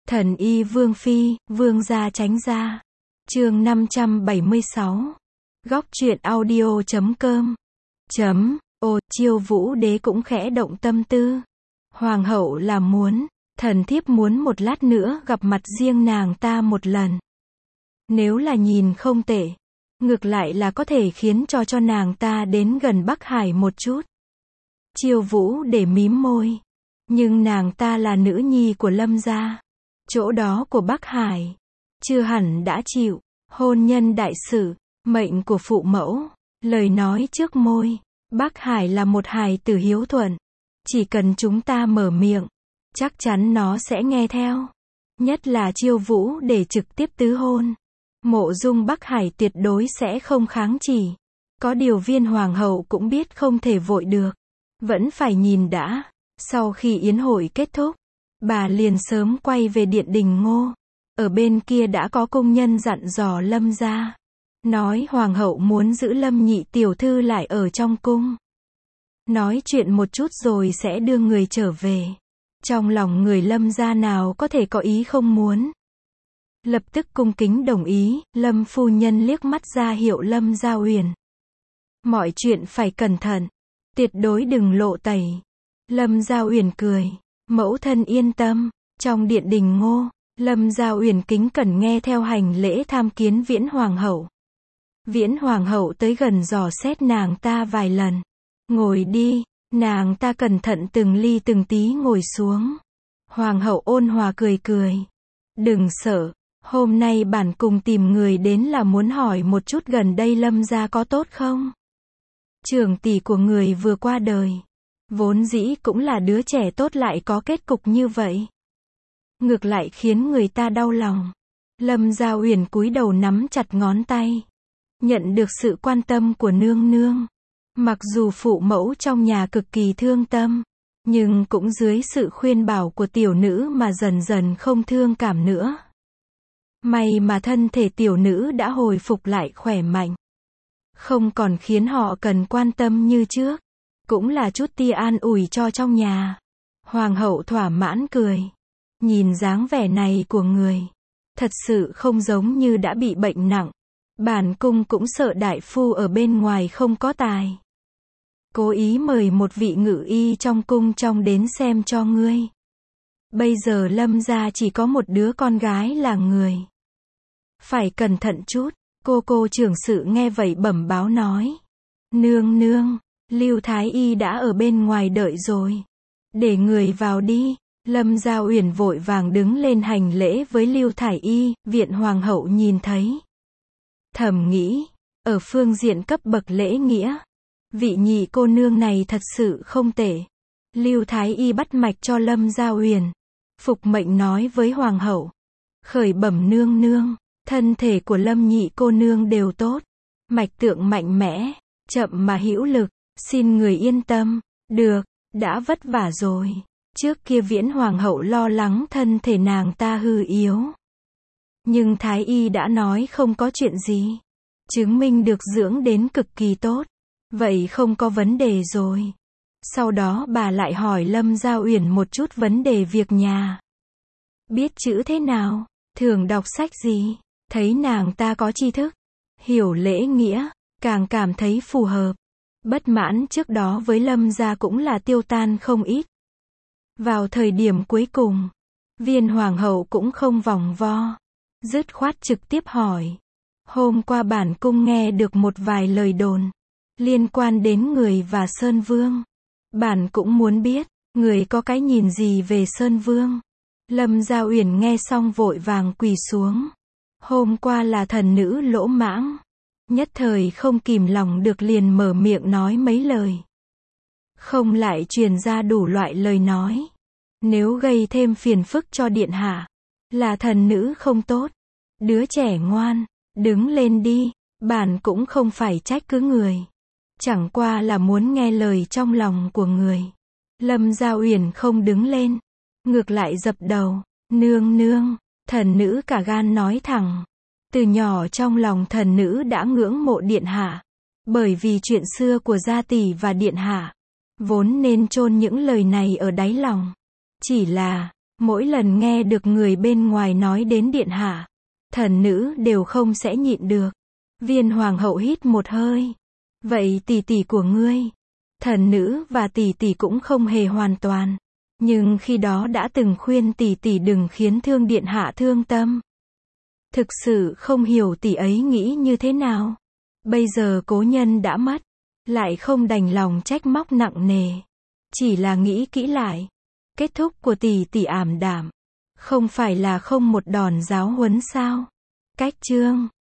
Thần y vương phi, vương gia tránh ra. Chương 576. Góc truyện audio.com. Chiêu Vũ đế cũng khẽ động tâm tư. Hoàng hậu là muốn, thần thiếp muốn một lát nữa gặp mặt riêng nàng ta một lần. Nếu là nhìn không tệ, ngược lại là có thể khiến cho nàng ta đến gần Bắc Hải một chút. Chiêu Vũ để mím môi. Nhưng nàng ta là nữ nhi của Lâm gia. Chỗ đó của Bắc Hải. Chưa hẳn đã chịu. Hôn nhân đại sự. Mệnh của phụ mẫu. Lời nói trước môi. Bắc Hải là một hài tử hiếu thuận. Chỉ cần chúng ta mở miệng. Chắc chắn nó sẽ nghe theo. Nhất là Chiêu Vũ để trực tiếp tứ hôn. Mộ Dung Bắc Hải tuyệt đối sẽ không kháng chỉ. Có điều Viên hoàng hậu cũng biết không thể vội được. Vẫn phải nhìn đã. Sau khi yến hội kết thúc, bà liền sớm quay về điện Đình Ngô. Ở bên kia đã có công nhân dặn dò Lâm gia. Nói hoàng hậu muốn giữ Lâm nhị tiểu thư lại ở trong cung. Nói chuyện một chút rồi sẽ đưa người trở về. Trong lòng người Lâm gia nào có thể có ý không muốn. Lập tức cung kính đồng ý, Lâm phu nhân liếc mắt ra hiệu Lâm Gia Uyển. Mọi chuyện phải cẩn thận, tuyệt đối đừng lộ tẩy. Lâm Gia Uyển cười, mẫu thân yên tâm. Trong điện Đình Ngô, Lâm Gia Uyển kính cẩn nghe theo hành lễ tham kiến Viễn hoàng hậu. Viễn hoàng hậu tới gần dò xét nàng ta vài lần. Ngồi đi, nàng ta cẩn thận từng ly từng tí ngồi xuống. Hoàng hậu ôn hòa cười cười. Đừng sợ, hôm nay bản cùng tìm người đến là muốn hỏi một chút gần đây Lâm gia có tốt không? Trưởng tỷ của người vừa qua đời. Vốn dĩ cũng là đứa trẻ tốt lại có kết cục như vậy. Ngược lại khiến người ta đau lòng. Lâm Gia Uyển cúi đầu nắm chặt ngón tay. Nhận được sự quan tâm của nương nương. Mặc dù phụ mẫu trong nhà cực kỳ thương tâm. Nhưng cũng dưới sự khuyên bảo của tiểu nữ mà dần dần không thương cảm nữa. May mà thân thể tiểu nữ đã hồi phục lại khỏe mạnh. Không còn khiến họ cần quan tâm như trước. Cũng là chút tia an ủi cho trong nhà. Hoàng hậu thỏa mãn cười. Nhìn dáng vẻ này của người. Thật sự không giống như đã bị bệnh nặng. Bản cung cũng sợ đại phu ở bên ngoài không có tài. Cố ý mời một vị ngự y trong cung trong đến xem cho ngươi. Bây giờ Lâm gia chỉ có một đứa con gái là người. Phải cẩn thận chút. Cô trưởng sự nghe vậy bẩm báo nói. Nương nương, Lưu Thái Y đã ở bên ngoài đợi rồi. Để người vào đi. Lâm Gia Uyển vội vàng đứng lên hành lễ với Lưu Thái Y. Viện hoàng hậu nhìn thấy. Thầm nghĩ, ở phương diện cấp bậc lễ nghĩa, vị nhị cô nương này thật sự không tệ. Lưu Thái Y bắt mạch cho Lâm Gia Uyển. Phục mệnh nói với hoàng hậu. Khởi bẩm nương nương, thân thể của Lâm nhị cô nương đều tốt. Mạch tượng mạnh mẽ, chậm mà hữu lực, xin người yên tâm. Được, đã vất vả rồi. Trước kia Viễn hoàng hậu lo lắng thân thể nàng ta hư yếu. Nhưng Thái Y đã nói không có chuyện gì. Chứng minh được dưỡng đến cực kỳ tốt. Vậy không có vấn đề rồi. Sau đó bà lại hỏi Lâm Gia Uyển một chút vấn đề việc nhà. Biết chữ thế nào? Thường đọc sách gì? Thấy nàng ta có tri thức, hiểu lễ nghĩa, càng cảm thấy phù hợp. Bất mãn trước đó với Lâm gia cũng là tiêu tan không ít. Vào thời điểm cuối cùng, Viên hoàng hậu cũng không vòng vo. Dứt khoát trực tiếp hỏi. Hôm qua bản cung nghe được một vài lời đồn. Liên quan đến người và Sơn Vương. Bản cũng muốn biết, người có cái nhìn gì về Sơn Vương. Lâm Gia Uyển nghe xong vội vàng quỳ xuống. Hôm qua là thần nữ lỗ mãng. Nhất thời không kìm lòng được liền mở miệng nói mấy lời. Không lại truyền ra đủ loại lời nói. Nếu gây thêm phiền phức cho điện hạ. Là thần nữ không tốt. Đứa trẻ ngoan, đứng lên đi. Bản cũng không phải trách cứ người. Chẳng qua là muốn nghe lời trong lòng của người. Lâm Gia Uyển không đứng lên. Ngược lại dập đầu. Nương nương, thần nữ cả gan nói thẳng. Từ nhỏ trong lòng thần nữ đã ngưỡng mộ điện hạ. Bởi vì chuyện xưa của gia tỷ và điện hạ. Vốn nên chôn những lời này ở đáy lòng. Chỉ là, Mỗi lần nghe được người bên ngoài nói đến điện hạ, thần nữ đều không sẽ nhịn được. Viên hoàng hậu hít một hơi. Vậy tỷ tỷ của ngươi? Thần nữ và tỷ tỷ cũng không hề hoàn toàn. Nhưng khi đó đã từng khuyên tỷ tỷ đừng khiến thương điện hạ thương tâm. Thực sự không hiểu tỷ ấy nghĩ như thế nào. Bây giờ cố nhân đã mất, lại không đành lòng trách móc nặng nề. Chỉ là nghĩ kỹ lại. Kết thúc của tỷ tỷ ảm đạm. Không phải là không một đòn giáo huấn sao? Cách chương